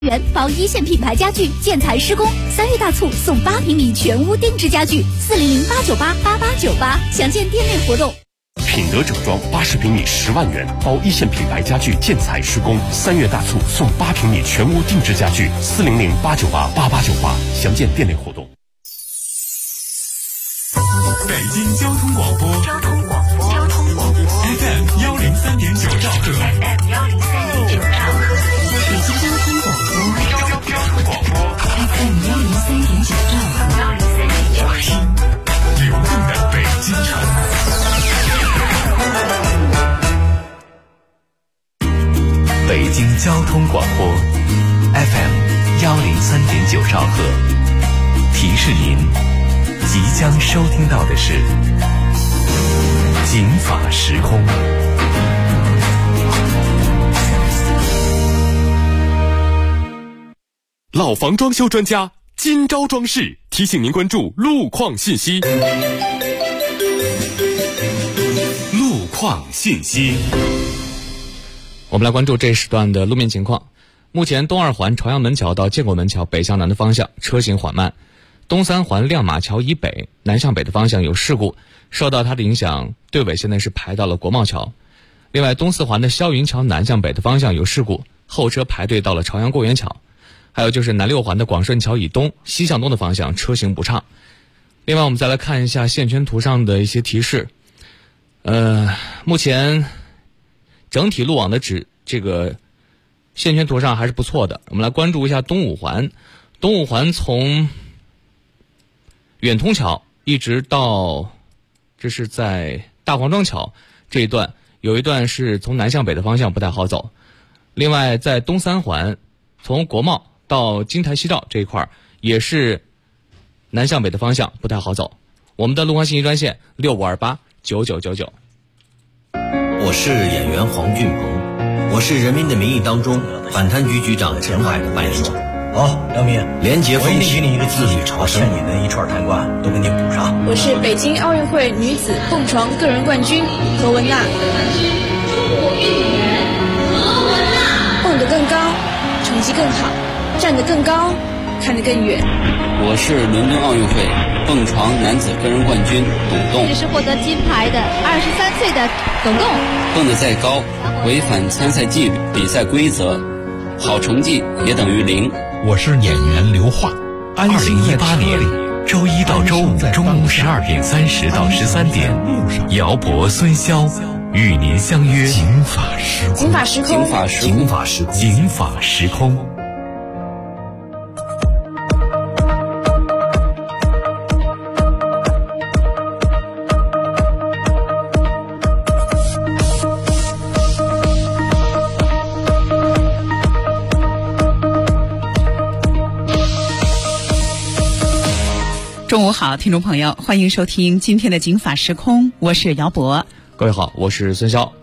元包一线品牌家具建材施工，3月大促送8平米全屋定制家具，400-898-8898，详见店内活动。 品德整装80平米10万元包一线品牌家具建材施工，3月大促送8平米全屋定制家具，400-898-8898，详见店内活动。 北京交通广播FM 103.9兆赫， 北京交通广播 FM 103.9兆赫， 听流动的北京城。 北京交通广播 FM 103.9兆赫，提示您即将收听到的是警法时空。 老房装修专家今朝装饰提醒您关注路况信息。 路况信息， 我们来关注这一时段的路面情况。目前东二环朝阳门桥到建国门桥北向南的方向车行缓慢，东三环亮马桥以北南向北的方向有事故，受到它的影响，队尾现在是排到了国贸桥。另外东四环的霄云桥南向北的方向有事故，后车排队到了朝阳过园桥。还有就是南六环的广顺桥以东西向东的方向车行不畅。另外我们再来看一下线圈图上的一些提示。目前整体路网的这个线圈图上还是不错的。我们来关注一下东五环。东五环从远通桥一直到这是在大黄庄桥这一段，有一段是从南向北的方向不太好走。另外在东三环从国贸到金台西照这一块也是南向北的方向不太好走。我们的路况信息专线65289999。 我是演员黄俊鹏，我是《人民的名义》当中反贪局局长陈海的扮演者。 好，梁明， 廉洁风气， 我一定给你一个自律朝生， 把欠你的一串抬棺都给你补上。 我是北京奥运会女子蹦床个人冠军何文娜。蹦得更高，成绩更好，站得更高，看得更远。 我是伦敦奥运会蹦床男子个人冠军董栋。 这是获得金牌的23岁的董栋。 蹦得再高，违反参赛纪律、比赛规则，好成绩也等于0。 我是演员刘桦。2018年周一到周五中午12点30到13点，姚博、孙潇与您相约警法时空。 警法时空， 警法时空， 警法时空，警法时空。 中午好，听众朋友，欢迎收听今天的警法时空，我是姚博。 各位好，我是孙潇。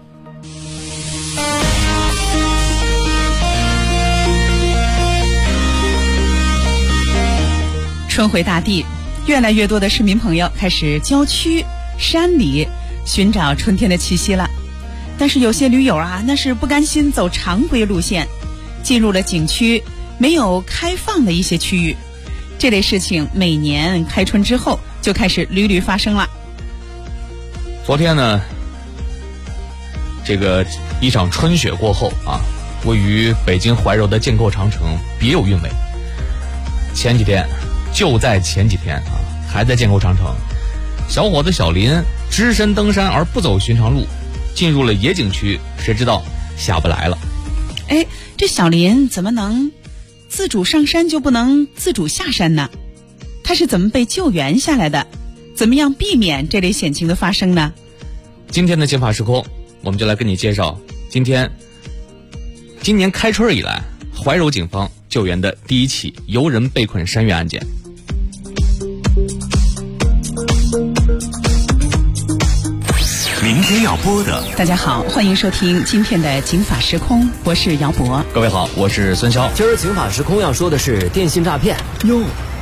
春回大地，越来越多的市民朋友开始郊区、山里寻找春天的气息了。但是有些驴友啊，那是不甘心走常规路线，进入了景区没有开放的一些区域。这类事情每年开春之后就开始屡屡发生了。 昨天呢，这个一场春雪过后啊，位于北京怀柔的建构长城别有韵味。前几天啊，还在建构长城，小伙子小林只身登山而不走寻常路，进入了野景区，谁知道下不来了。 哎，这小林怎么能自主上山就不能自主下山呢？他是怎么被救援下来的？怎么样避免这类险情的发生呢？ 今天的警法时空，我们就来跟你介绍今年开春以来怀柔警方救援的第一起游人被困山岳案件。 明天要播的， 大家好，欢迎收听今天的警法时空，我是姚博。 各位好，我是孙潇。 今儿警法时空要说的是电信诈骗。 哟，这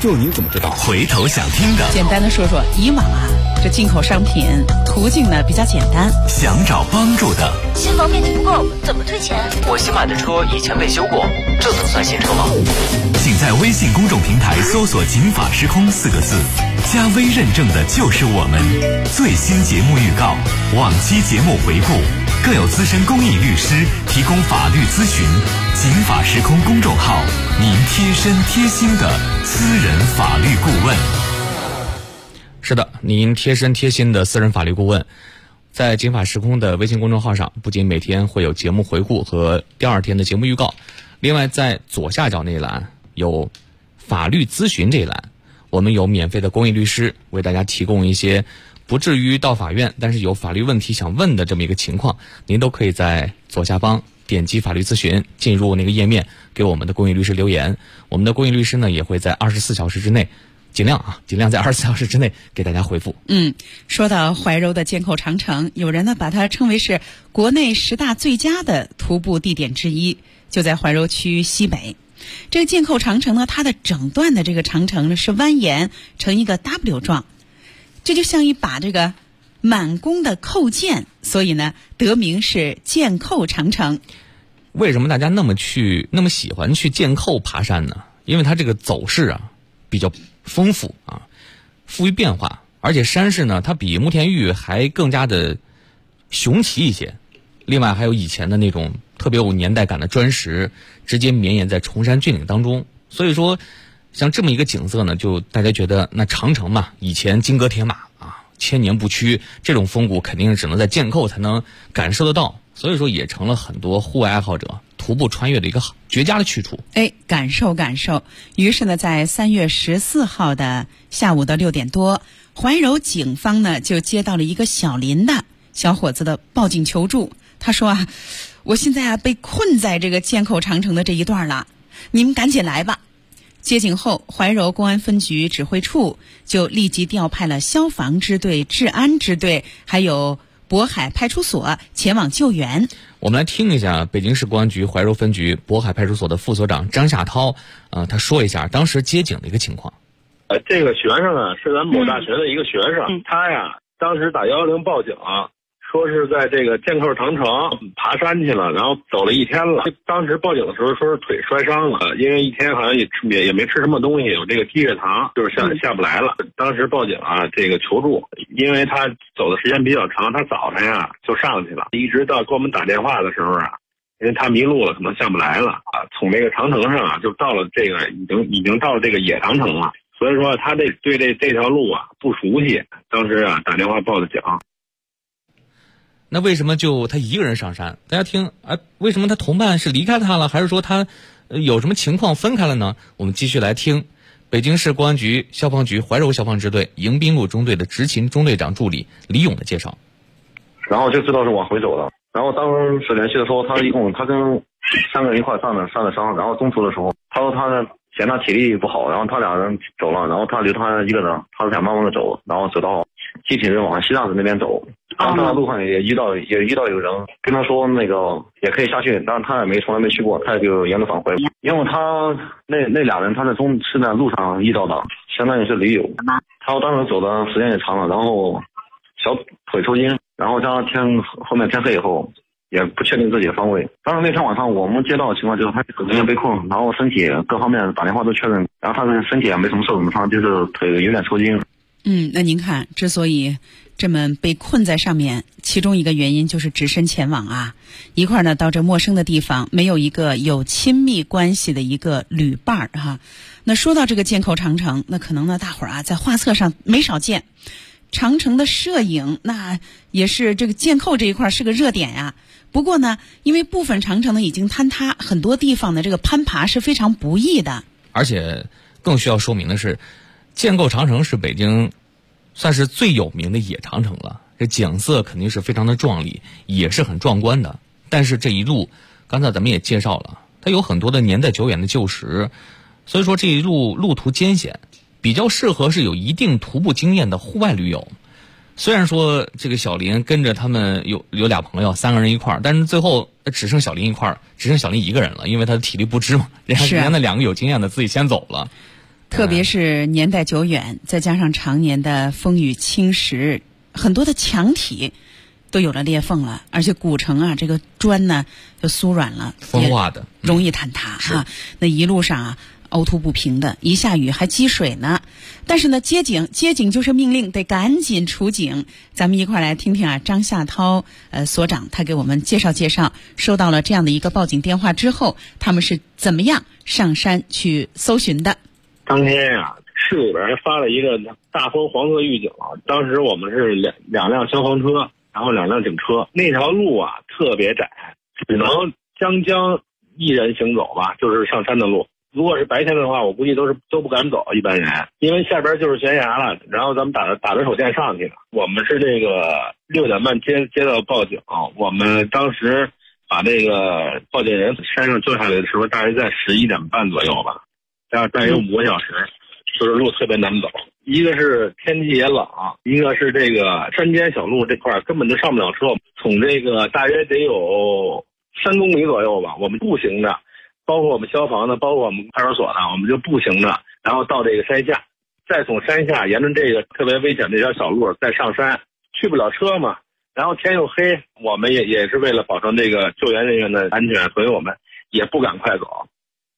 就你怎么知道？ 回头想听的， 简单的说说，以往啊，这进口商品途径呢比较简单。 想找帮助的， 新房面积不够，怎么退钱？ 我新买的车以前被修过，这怎么算新车吗？ 请在微信公众平台搜索“警法时空”4个字，加微认证的就是我们。最新节目预告、往期节目回顾，更有资深公益律师提供法律咨询。警法时空公众号，您贴身贴心的私人法律顾问。 是的，您贴身贴心的私人法律顾问。在警法时空的微信公众号上，不仅每天会有节目回顾和第二天的节目预告，另外在左下角那一栏有法律咨询这一栏，我们有免费的公益律师为大家提供一些不至于到法院，但是有法律问题想问的这么一个情况，您都可以在左下方点击法律咨询，进入那个页面给我们的公益律师留言。我们的公益律师呢也会在24小时之内，尽量在24小时之内给大家回复。 说到怀柔的剑扣长城，有人呢把它称为是国内10大最佳的徒步地点之一，就在怀柔区西北。这个剑扣长城呢，它的整段的这个长城呢是蜿蜒成一个 W 状，这就像一把这个满弓的扣剑，所以呢得名是剑扣长城。 为什么大家那么喜欢去剑扣爬山呢？因为它这个走势啊比较丰富啊，富于变化，而且山势呢它比慕田峪还更加的雄奇一些。另外还有以前的那种特别有年代感的砖石直接绵延在崇山峻岭当中，所以说像这么一个景色呢，就大家觉得那长城嘛，以前金戈铁马啊，千年不屈，这种风骨肯定只能在剑扣才能感受得到，所以说也成了很多户外爱好者徒步穿越的一个绝佳的去处。 感受。于是呢，在3月14号的下午的6点多，怀柔警方呢就接到了一个小林的小伙子的报警求助。他说啊，我现在被困在这个剑扣长城的这一段了，你们赶紧来吧。接警后，怀柔公安分局指挥处就立即调派了消防支队、治安支队，还有渤海派出所前往救援。 我们来听一下北京市公安局怀柔分局渤海派出所的副所长张夏涛，他说一下当时接警的一个情况。 这个学生啊是咱某大学的一个学生，他呀当时打110报警说是在这个剑扣长城爬山去了，然后走了1天了。当时报警的时候说是腿摔伤了，因为1天好像也没吃什么东西，有这个低血糖，就是下不来了。当时报警这个求助，因为他走的时间比较长，他早晨呀就上去了，一直到给我们打电话的时候因为他迷路了，可能下不来了从这个长城上就到了这个已经到了这个野长城了，所以说他对这条路不熟悉，当时打电话报的警。 那为什么就他一个人上山？大家听为什么他同伴是离开他了，还是说他有什么情况分开了呢？我们继续来听北京市公安局消防局怀柔消防支队迎宾路中队的执勤中队长助理李勇的介绍。 然后就知道是往回走了，然后当时联系的时候，他跟3个人一块上的山，然后中途的时候，他说他嫌他体力不好，然后他俩人走了，然后他留他一个人，他想慢慢的走，然后走到集体人往西藏子那边走。然后在路上也遇到有人跟他说那个也可以下去，但是他也从来没去过，他也就沿路返回。因为他那俩人他是在路上遇到的，相当于是驴友。他当时走的时间也长了，然后小腿抽筋，然后加上后面天黑以后也不确定自己的方位。当时那天晚上我们接到的情况就是他人员被困，然后身体各方面打电话都确认，然后他的身体也没什么受什么伤，就是腿有点抽筋。 那您看，之所以这么被困在上面，其中一个原因就是只身前往一块呢到这陌生的地方，没有一个有亲密关系的一个旅伴那说到这个剑扣长城，那可能呢大伙儿在画册上没少见。长城的摄影那也是这个剑扣这一块是个热点不过呢，因为部分长城呢已经坍塌，很多地方的这个攀爬是非常不易的。 而且更需要说明的是，剑扣长城是北京算是最有名的野长城了，这景色肯定是非常的壮丽，也是很壮观的。但是这一路刚才咱们也介绍了，它有很多的年代久远的旧石，所以说这一路途艰险，比较适合是有一定徒步经验的户外旅游。虽然说这个小林跟着他们有俩朋友3个人一块儿，但是最后只剩小林一个人了，因为他的体力不支嘛，人家那2个有经验的自己先走了。 特别是年代久远，再加上常年的风雨侵蚀，很多的墙体都有了裂缝了，而且古城啊，这个砖呢就酥软了， 风化的， 容易坍塌哈。那一路上啊，凹凸不平的，一下雨还积水呢。但是呢，接警就是命令，得赶紧出警。咱们一块来听听啊，张夏涛所长他给我们介绍，收到了这样的一个报警电话之后，他们是怎么样上山去搜寻的。 当天呀，市里边发了一个大风黄色预警，当时我们是两辆消防车，然后2辆警车。那条路啊特别窄，只能将一人行走吧，就是上山的路。如果是白天的话，我估计都不敢走，一般人，因为下边就是悬崖了。然后咱们打着手电上去的。我们是这个6点半接到报警，我们当时把这个报警人山上救下来的时候，大约在11点半左右吧，大约5个小时，就是路特别难走。一个是天气也冷，一个是这个山间小路这块根本就上不了车。从这个大约得有3公里左右吧，我们步行着。包括我们消防的，包括我们派出所的，我们就步行着，然后到这个山下，再从山下沿着这个特别危险这条小路再上山，去不了车嘛。然后天又黑，我们也是为了保证这个救援人员的安全，所以我们也不敢快走。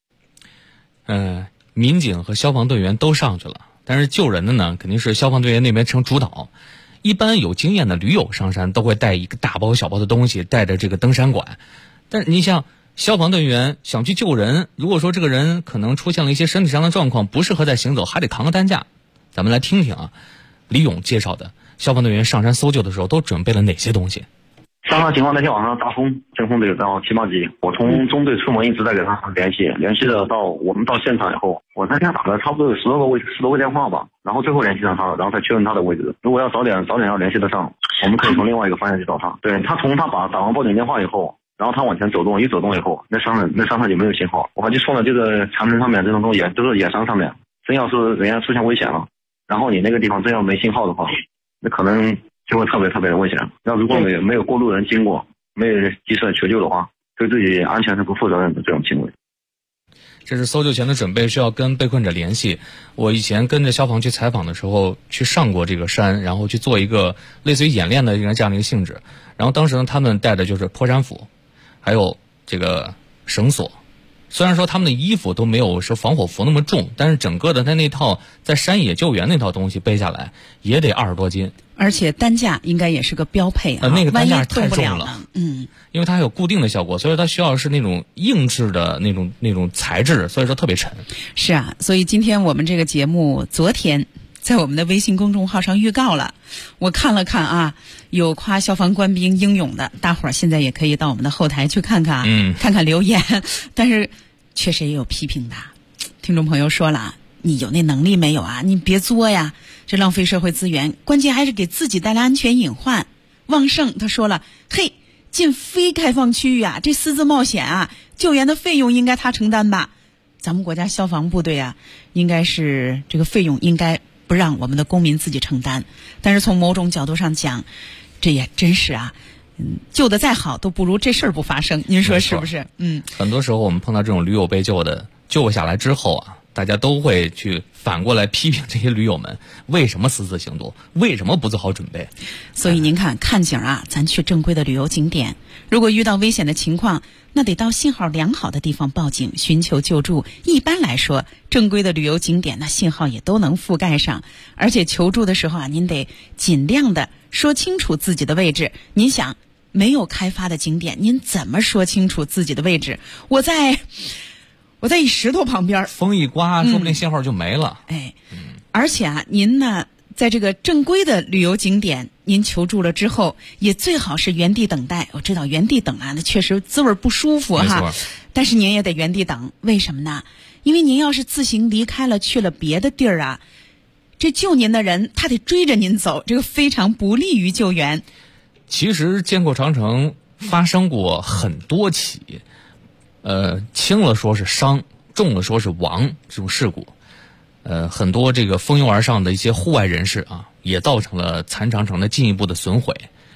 民警和消防队员都上去了，但是救人的呢，肯定是消防队员那边成主导。一般有经验的驴友上山都会带一个大包小包的东西，带着这个登山管。但是你像消防队员想去救人，如果说这个人可能出现了一些身体上的状况，不适合再行走，还得扛个担架。咱们来听听啊，李勇介绍的消防队员上山搜救的时候都准备了哪些东西。 上山情况那天晚上大风，阵风队到7、8级，我从中队出门一直在给他联系的我们到现场以后，我那天打了差不多有10多个电话吧，然后最后联系上他了，然后才确认他的位置。如果要早点要联系得上，我们可以从另外一个方向去找他。对，他打完报警电话以后，然后他往前走动，一走动以后，那山上就没有信号。我还就说了，这个长城上面这种东西都是野山上面，真要是人家出现危险了，然后你那个地方真要没信号的话，那可能就会特别特别的危险。要如果没有过路人经过，没有及时的求救的话，对自己安全是不负责任的这种行为。 这是搜救前的准备，需要跟被困者联系。我以前跟着消防去采访的时候，去上过这个山，然后去做一个类似于演练的这样的一个性质。然后当时呢，他们带的就是破山斧，还有这个绳索。虽然说他们的衣服都没有是防火服那么重，但是整个的他那套在山野救援那套东西背下来也得20多斤。 而且担架应该也是个标配啊， 那个担架太重了， 因为它有固定的效果，所以它需要是那种硬质的那种材质，所以说特别沉。 是啊，所以今天我们这个节目昨天在我们的微信公众号上预告了，我看了看啊，有夸消防官兵英勇的，大伙儿现在也可以到我们的后台去看看，看看留言。但是确实也有批评的，听众朋友说了，你有那能力没有啊？你别作呀，这浪费社会资源，关键还是给自己带来安全隐患。旺盛他说了，嘿，进非开放区域啊，这私自冒险啊，救援的费用应该他承担吧？咱们国家消防部队啊，应该是这个费用应该不让我们的公民自己承担。但是从某种角度上讲，这也真是啊，救得再好都不如这事儿不发生，您说是不是？ 很多时候我们碰到这种驴友被救下来之后啊，大家都会去反过来批评这些驴友们为什么私自行动，为什么不做好准备。 所以您看景啊，咱去正规的旅游景点，如果遇到危险的情况，那得到信号良好的地方报警寻求救助。一般来说，正规的旅游景点那信号也都能覆盖上，而且求助的时候啊，您得尽量的说清楚自己的位置。您想，没有开发的景点，您怎么说清楚自己的位置？我在一石头旁边， 风一刮，说不定信号就没了。 而且啊，您呢，在这个正规的旅游景点，您求助了之后，也最好是原地等待。我知道原地等啊，那确实滋味不舒服哈。但是您也得原地等，为什么呢？因为您要是自行离开了，去了别的地儿啊，这救您的人他得追着您走，这个非常不利于救援。 其实建构长城发生过很多起。轻了说是伤，重了说是亡这种事故，很多这个蜂拥而上的一些户外人士啊，也造成了残长城的进一步的损毁。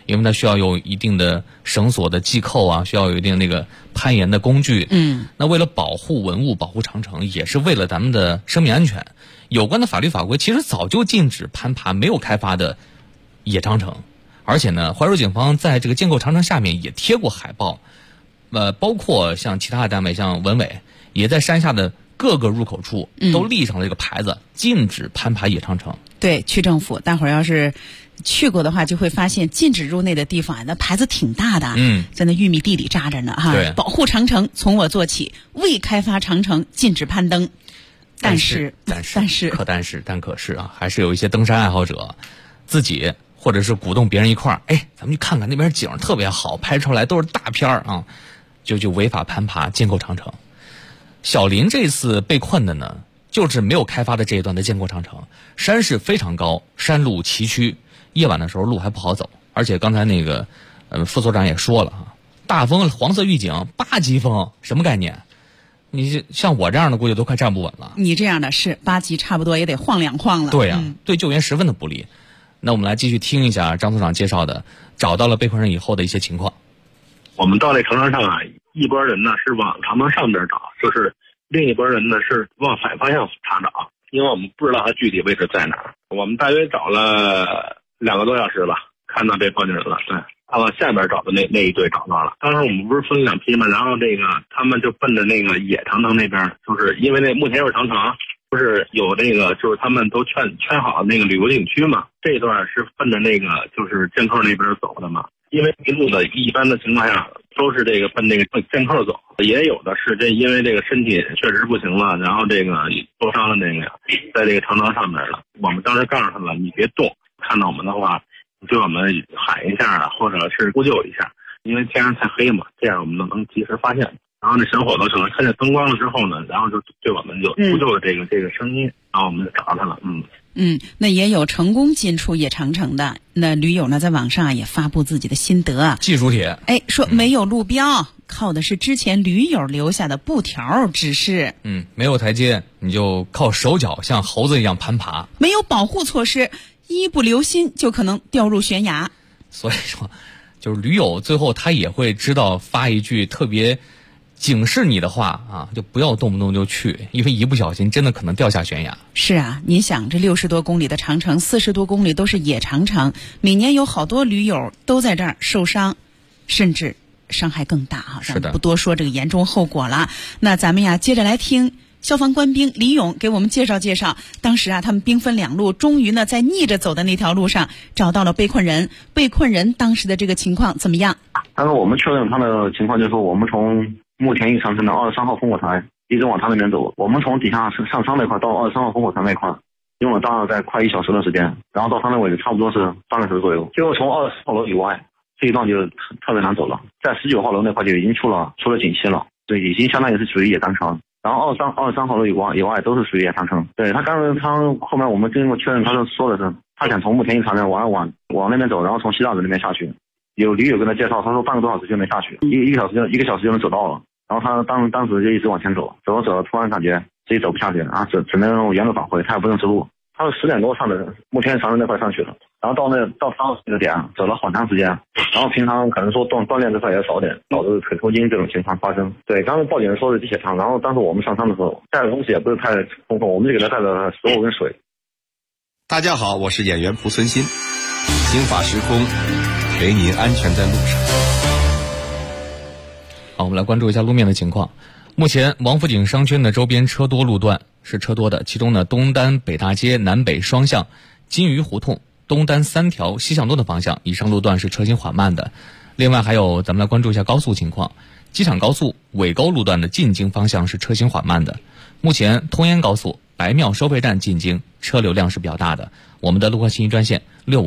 因为它需要有一定的绳索的系扣啊，需要有一定那个攀岩的工具。那为了保护文物、保护长城，也是为了咱们的生命安全，有关的法律法规其实早就禁止攀爬没有开发的野长城。而且呢，怀柔警方在这个建构长城下面也贴过海报，包括像其他的单位，像文委也在山下的各个入口处都立上了这个牌子，禁止攀爬野长城。 对，区政府，大伙儿要是去过的话，就会发现禁止入内的地方，那牌子挺大的，在那玉米地里扎着呢哈。保护长城从我做起，未开发长城禁止攀登。但是可是啊，还是有一些登山爱好者自己或者是鼓动别人一块儿，咱们去看看那边景特别好，拍出来都是大片啊，就违法攀爬建构长城。小林这次被困的呢，就是没有开发的这一段的建构长城，山势非常高，山路崎岖，夜晚的时候路还不好走，而且刚才那个副所长也说了哈，大风黄色预警8级风，什么概念？你像我这样的估计都快站不稳了。你这样的是8级，差不多也得晃2晃了。 对啊，对救援十分的不利。那我们来继续听一下张所长介绍的找到了被困人以后的一些情况。 我们到那长城上啊，一拨人呢是往长城上边找，就是另一拨人呢是往反方向查找，因为我们不知道它具体位置在哪儿。我们大约找了2个多小时吧，看到这报警人了。对，他往下边找的那一队找到了。当时我们不是分2批嘛，然后这个他们就奔着那个野长城那边，就是因为那目前有长城，不是有那个就是他们都圈好那个旅游景区嘛，这一段是奔着那个就是剑扣那边走的嘛。因为一路的一般的情况下都是这个奔那个剑扣走，也有的是因为这个身体确实不行了，然后这个受伤的那个在这个长城上面了。我们当时告诉他了，你别动，看到我们的话对我们喊一下或者是呼救一下，因为天上太黑嘛，这样我们能及时发现。然后那小伙子可能看见灯光了之后呢，然后就对我们就呼救的这个声音，然后我们就找他了。 那也有成功进出野长城的，那驴友呢在网上也发布自己的心得， 技术帖， 说没有路标，靠的是之前驴友留下的布条指示。 没有台阶，你就靠手脚像猴子一样攀爬。 没有保护措施，一不留心就可能掉入悬崖。 所以说，就是驴友最后他也会知道发一句特别警示你的话啊，就不要动不动就去，因为一不小心真的可能掉下悬崖。 是啊，你想这60多公里的长城，40多公里都是野长城，每年有好多驴友都在这儿受伤，甚至伤害更大哈。 是的， 不多说这个严重后果了。那咱们呀，接着来听消防官兵李勇给我们介绍介绍，当时啊，他们兵分2路，终于呢在逆着走的那条路上找到了被困人。被困人当时的这个情况怎么样？ 但是我们确认他的情况，就是说我们从目前一长城的23号烽火台一直往他那边走，我们从底下上山那块到23号烽火台那块用了大概快1小时的时间，然后到他那位置差不多是3个小时左右。结果从24号楼以外这一段就特别难走了，在19号楼那块就已经出了警期了，对，已经相当于是属于野长城。然后23号楼以外都是属于野长城。对，他后面我们经过确认，他说的是他想从目前一长城往那边走，然后从西大子那边下去。有驴友跟他介绍，他说半个多小时就能下去，一个小时就能走到了。然后他当时就一直往前走，走着突然感觉自己走不下去啊，只能原路返回，他也不认识路。他是10点多上的目前长城那块上去了，然后到他那个点走了好长时间，然后平常可能说锻炼这块也少点，导致腿抽筋这种情况发生。对，刚才报警人说的低血糖，然后当时我们上山的时候带的东西也不是太丰富，我们就给他带了食物跟水。 大家好，我是演员蒲存昕，刑法时空，陪您安全在路上。 好，我们来关注一下路面的情况。目前王府井商圈的周边车多路段是车多的，其中呢东单北大街南北双向、金鱼胡同、东单3条西向东的方向以上路段是车行缓慢的。另外还有咱们来关注一下高速情况，机场高速尾沟路段的进京方向是车行缓慢的。目前通燕高速白庙收费站进京车流量是比较大的。我们的路况信息专线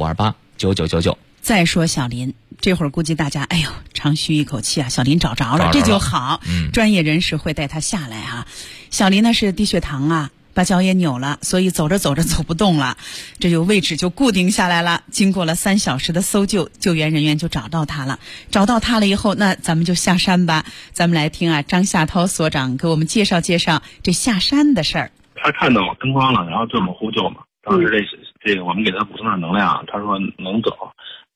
65289999。 再说小林，这会儿估计大家长吁一口气啊，小林找着了，这就好。专业人士会带他下来啊。小林呢是低血糖啊，把脚也扭了，所以走着走着走不动了，这就位置就固定下来了。经过了3小时的搜救，救援人员就找到他了。找到他了以后，那咱们就下山吧。咱们来听啊，张夏涛所长给我们介绍介绍这下山的事儿。 他看到灯光了，然后对我们呼救嘛。当时这个我们给他补充点能量，他说能走。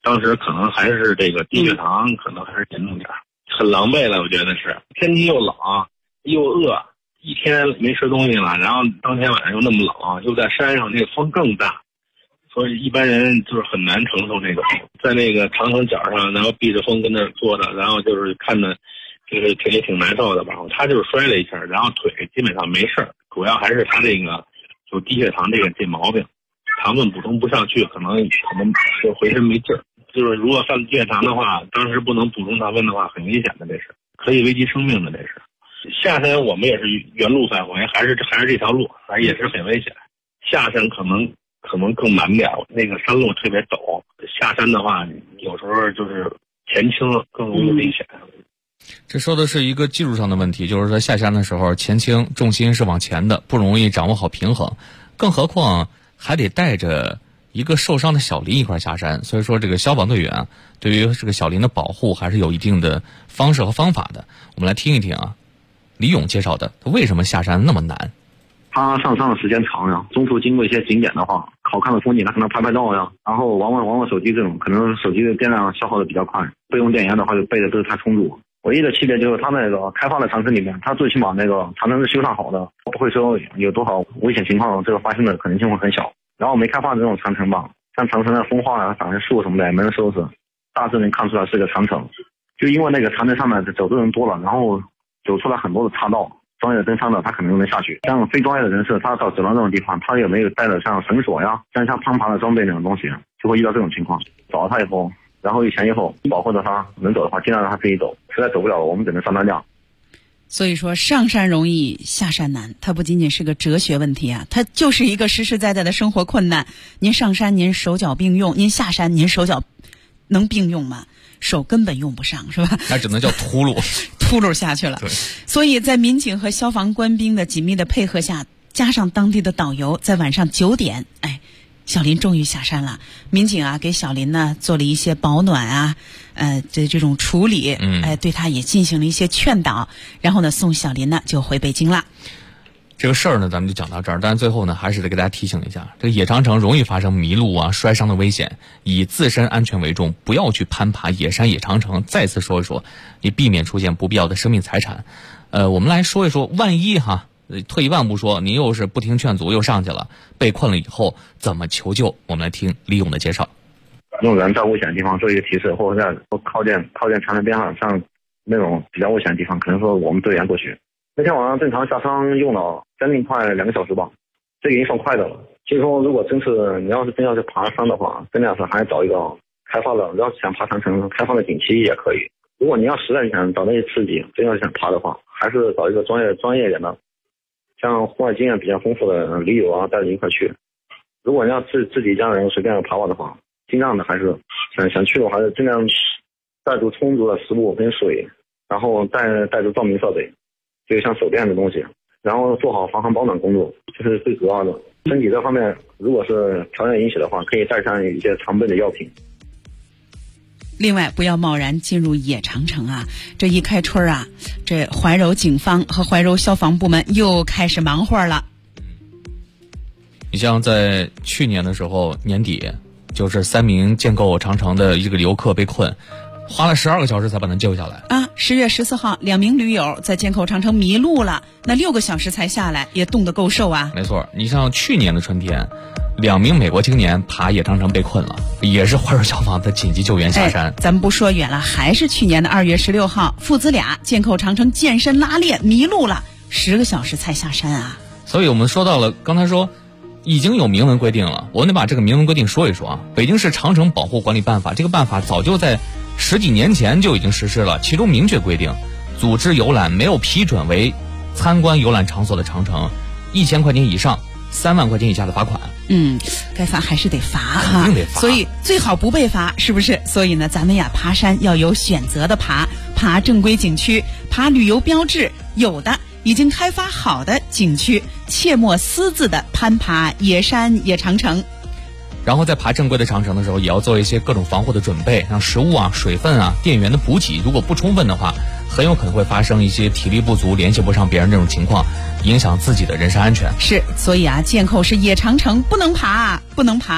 当时可能还是这个低血糖，可能还是严重点，很狼狈了，我觉得是天气又冷又饿，一天没吃东西了，然后当天晚上又那么冷，又在山上，那个风更大，所以一般人就是很难承受这个风。在那个长城角上，然后避着风跟那坐着，然后就是看着这个也挺难受的吧。他就是摔了一下，然后腿基本上没事，主要还是他这个有低血糖这毛病，糖分补充不上去，可能就浑身没劲儿。就是如果犯低血糖的话，当时不能补充糖分的话，很危险的，这是可以危及生命的，这是。下山我们也是原路返回，还是这条路，也是很危险。下山可能更难点，那个山路特别陡，下山的话有时候就是前倾更容易危险。 这说的是一个技术上的问题，就是说下山的时候前倾，重心是往前的，不容易掌握好平衡，更何况还得带着一个受伤的小林一块下山，所以说这个消防队员对于这个小林的保护还是有一定的方式和方法的。我们来听一听李勇介绍的，他为什么下山那么难。 他上山的时间长呀，中途经过一些景点的话，好看的风景他可能拍照呀，然后玩手机这种，可能手机的电量消耗的比较快，备用电源的话就备的不是太充足。唯一的区别就是他那个开发的长城里面，他最起码那个长城是修缮好的，不会说有多少危险情况，这个发生的可能性会很小。然后没开发的这种长城吧，像长城的风化啊、长些树什么的也没人收拾，大致能看出来是个长城。就因为那个长城上面走的人多了，然后走出来很多的岔道，专业登山的他可能能下去，像非专业的人士他到走到这种地方，他也没有带着像绳索呀、像攀爬的装备那种东西，就会遇到这种情况。找了他以后，然后前以后保护着他，能走的话尽量让他自己走，实在走不了我们只能上担架。 所以说上山容易下山难，它不仅仅是个哲学问题它就是一个实实在在的生活困难。您上山您手脚并用，您下山您手脚能并用吗？手根本用不上，是吧？ 那只能叫秃噜秃噜下去了。所以在民警和消防官兵的紧密的配合下，加上当地的导游，在晚上9点，小林终于下山了。民警给小林呢做了一些保暖这种处理，对他也进行了一些劝导，然后呢送小林呢就回北京了。 这个事儿呢咱们就讲到这儿，但是最后呢还是得给大家提醒一下，这个野长城容易发生迷路摔伤的危险，以自身安全为重，不要去攀爬野山野长城。再次说一说，你避免出现不必要的生命财产。我们来说一说，万一退一万步说，你又是不听劝阻又上去了，被困了以后怎么求救？我们来听李勇的介绍。 用人在危险的地方做一个提示，或者在靠近长城边上，像那种比较危险的地方，可能说我们队员过去。那天晚上正常下山用了将近快2个小时吧，这个已经算快的了。其实说如果你要是去爬山的话，真的是还找一个开发的，要想爬长城开发的景区也可以。如果你要实在想找那些刺激，真要想爬的话，还是找一个专业一点的，像户外经验比较丰富的驴友带着一块去。如果你要自己家人随便爬完的话，尽量的还是想去的话，还是尽量带足充足的食物跟水，然后带着照明设备，就像手电的东西，然后做好防寒保暖工作，这是最主要的。身体这方面，如果是条件允许的话，可以带上一些常备的药品。 另外，不要贸然进入野长城这一开春这怀柔警方和怀柔消防部门又开始忙活了。 你像在去年的时候年底，就是3名建构长城的一个游客被困，花了12个小时才把他救下来 10月14号2名驴友在建构长城迷路了，那6个小时才下来，也冻得够受没错，你像去年的春天，2名美国青年爬野长城被困了，也是怀柔消防的紧急救援下山。 咱们不说远了，还是去年的2月16号，父子俩建构长城健身拉练迷路了，10个小时才下山所以我们说到了，刚才说已经有明文规定了，我们得把这个明文规定说一说北京市长城保护管理办法，这个办法早就在10几年前就已经实施了，其中明确规定，组织游览没有批准为参观游览场所的长城，1000块钱以上3万块钱以下的罚款。 该罚还是得罚肯定得罚， 所以最好不被罚，是不是？所以呢，咱们爬山要有选择的爬正规景区，爬旅游标志有的已经开发好的景区，切莫私自的攀爬野山野长城。 然后在爬正规的长城的时候，也要做一些各种防护的准备，像食物水分电源的补给，如果不充分的话，很有可能会发生一些体力不足、联系不上别人这种情况，影响自己的人身安全。 是，所以建构是野长城，不能爬，不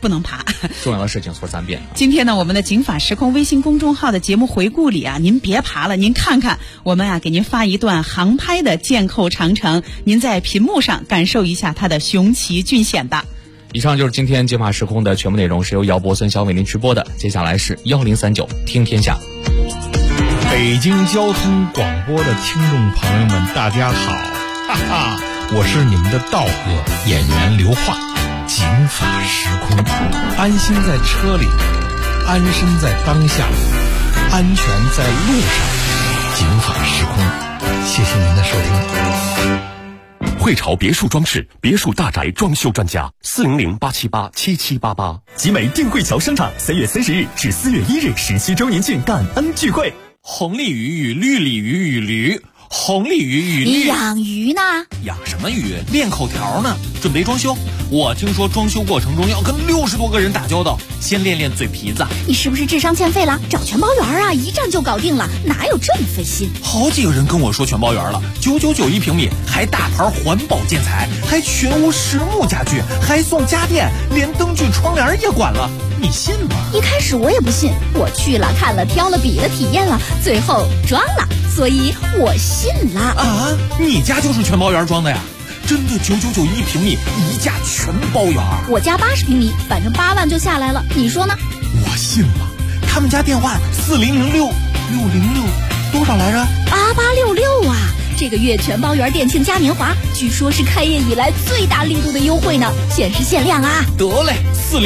不能爬。 重要的事情说3遍。 今天呢，我们的警法时空微信公众号的节目回顾里啊，您别爬了，您看看我们啊给您发一段航拍的剑扣长城，您在屏幕上感受一下它的雄奇峻险吧。 以上就是今天警法时空的全部内容，是由姚博、孙晓为您直播的。接下来是1039听天下。 北京交通广播的听众朋友们，大家好，哈哈，我是你们的道哥演员刘化。警法时空，安心在车里，安身在当下，安全在路上。警法时空，谢谢您的收听。 汇潮别墅装饰，别墅大宅装修专家，400-878-7788。 集美定慧桥商场3月30日至4月1日17周年庆感恩聚会。 红鲤鱼与绿鲤鱼与驴，红鲤鱼与绿。 你养鱼呢？ 养什么鱼？练口条呢。准备装修，我听说装修过程中要跟60多个人打交道，先练练嘴皮子。 你是不是智商欠费了？找全包园啊，一站就搞定了，哪有这么费心？ 好几个人跟我说全包园了，999一平米，还大牌环保建材，还全屋实木家具，还送家电，连灯具窗帘也管了，你信吗？ 一开始我也不信，我去了看了挑了比了体验了，最后装了，所以我信了。 啊，你家就是全包园装的呀？真的999一平米，一价全包圆。 我家80平米，反正8万就下来了，你说呢？ 我信了。他们家电话4006多少来着 ？8866啊！这个月全包圆店庆嘉年华，据说是开业以来最大力度的优惠呢，限时限量啊！ 得嘞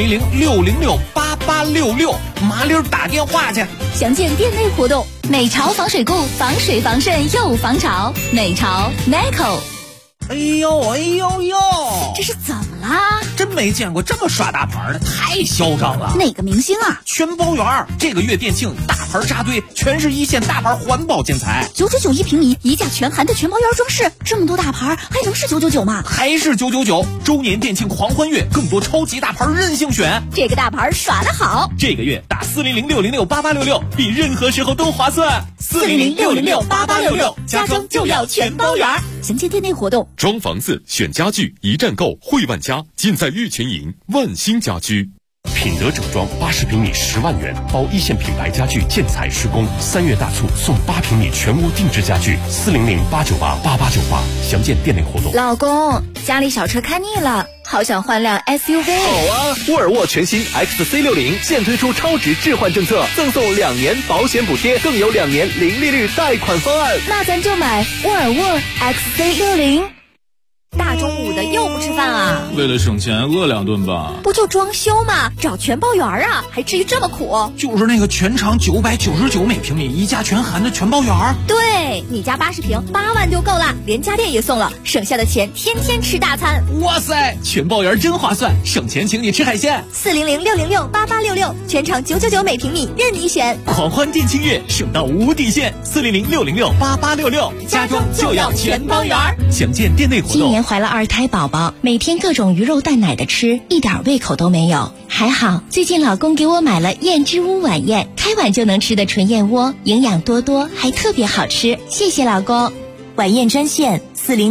，400-606-8866，麻溜打电话去。 详见店内活动。美潮防水固，防水防渗又防潮。美潮 Nico。 哎呦， 这是怎么啦？ 真没见过这么耍大牌的，太嚣张了。 哪个明星啊？ 全包圆，这个月店庆大牌扎堆，全是一线大牌环保建材。 999一平米，一价全含的全包圆装饰，这么多大牌还能是999吗？ 还是999。周年店庆狂欢月，更多超级大牌任性选。 这个大牌耍得好， 这个月打400-606-8866，比任何时候都划算。 400-606-8866，家装就要全包圆。详见店内活动。 装房子选家具，一站购汇万家，尽在玉泉营万兴家居。品德整装80平米10万元，包一线品牌家具建材施工。3月大促送8平米全屋定制家具，400-898-8898。详见店内活动。 老公，家里小车开腻了，好想换辆 SUV。 好啊，沃尔沃全新 XC60现推出超值置换政策，赠送2年保险补贴，更有2年零利率贷款方案。 那咱就买沃尔沃 XC60。大中午的又不吃饭啊？ 为了省钱饿2顿吧。 不就装修吗？找全包圆啊，还至于这么苦？ 就是那个全长999每平米，一价全含的全包圆。 对，你家80平8万就够了，连家电也送了，省下的钱天天吃大餐。 哇塞，全包圆真划算，省钱请你吃海鲜。 400-606-8866，全长999每平米，任你选。 狂欢店庆月，省到无底线。400-606-8866，家装就要全包圆。详见店内活动。 今年怀了2胎宝宝，每天各种鱼肉蛋奶的吃，一点胃口都没有。还好最近老公给我买了燕之屋晚宴，开碗就能吃的纯燕窝，营养多多，还特别好吃。谢谢老公。 晚宴专线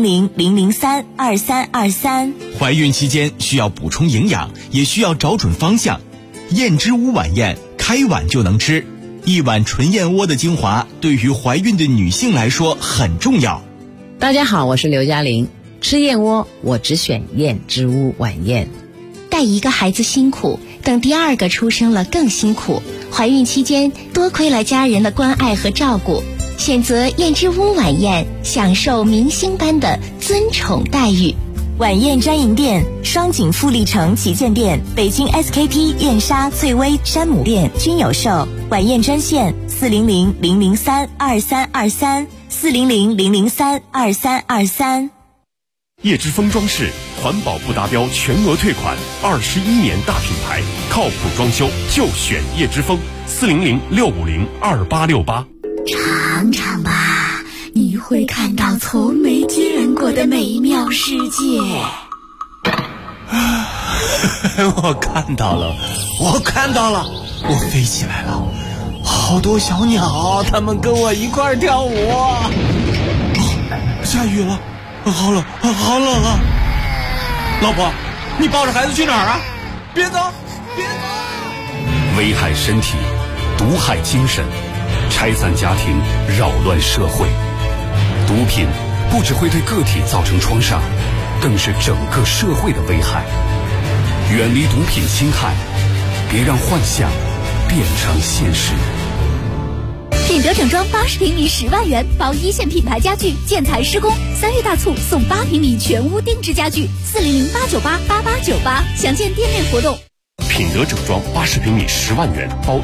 400-003-2323。 怀孕期间需要补充营养，也需要找准方向。燕之屋晚宴，开碗就能吃。一碗纯燕窝的精华，对于怀孕的女性来说很重要。 大家好，我是刘嘉玲。吃燕窝，我只选燕之屋晚宴。 带一个孩子辛苦，等第2个出生了更辛苦。怀孕期间多亏了家人的关爱和照顾，选择燕之屋晚宴，享受明星般的尊宠待遇。 晚宴专营店：双井富力城旗舰店、北京 SKP 燕莎、翠微、山姆店均有售。晚宴专线400-003-2323。400-003-2323。 叶之峰装饰环保不达标全额退款，21年大品牌，靠谱装修就选叶之峰。400-650-2868。 尝尝吧，你会看到从没见过的美妙世界。 我看到了，我飞起来了，好多小鸟，它们跟我一块儿跳舞。下雨了，好冷啊！老婆，你抱着孩子去哪儿啊？别走， 危害身体，毒害精神，拆散家庭，扰乱社会。毒品不只会对个体造成创伤，更是整个社会的危害。远离毒品侵害，别让幻想变成现实。 品德整装80平米10万元，包一线品牌家具建材施工，3月大促送8平米全屋定制家具，400-898-8898，详见店内活动。 品德整装80平米10万元，包